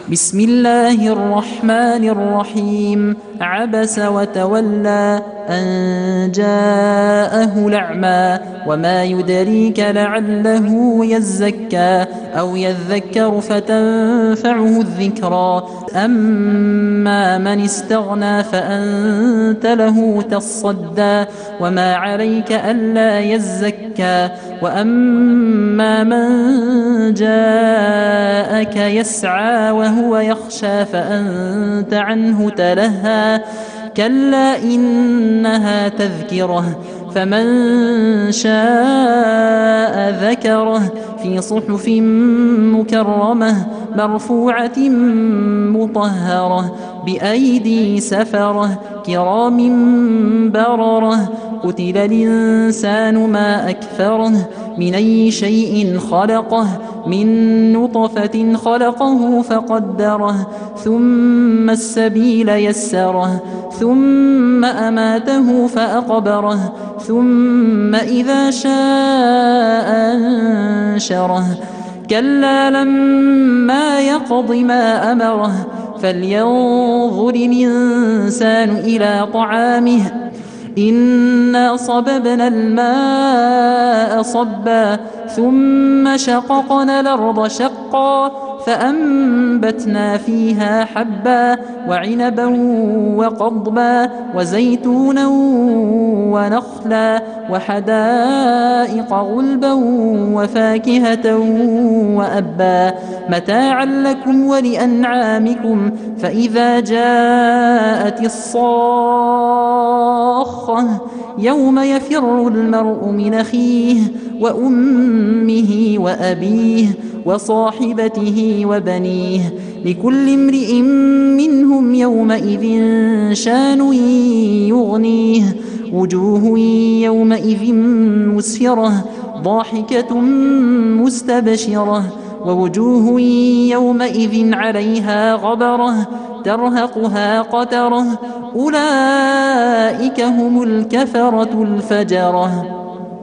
بسم الله الرحمن الرحيم. عبس وتولى أن جاءه الأعمى وما يدريك لعله يزكى أو يذكر فتنفعه الذكرى. أما من استغنى فأنت له تصدى وما عليك ألا يزكى. وأما من جاءك يسعى وهو يخشى فأنت عنه تلهى. كلا إنها تذكرة فمن شاء ذكره في صحف مكرمة مرفوعة مطهرة بأيدي سفرة كرام بررة. قتل الإنسان ما أكفره من أي شيء خلقه من نطفة خلقه فقدره ثم السبيل يسره ثم أماته فأقبره ثم إذا شاء أنشره. كلا لما يقض ما أمره فلينظر الإنسان إلى طعامه إنا صببنا الماء صبا ثم شققنا الأرض شقا فأنبتنا فيها حبا وعنبا وقضبا وزيتونا ونخلا وحدائق غلبا وفاكهة وأبا متاعا لكم ولأنعامكم. فإذا جاءت الصاخة يوم يفر المرء من أخيه وأمه وأبيه وصاحبته وبنيه لكل امرئ منهم يومئذ شان يغنيه. وجوه يومئذ مسفرة ضاحكة مستبشرة ووجوه يومئذ عليها غبرة ترهقها قترة. أولئك هم الكفرة الفجرة.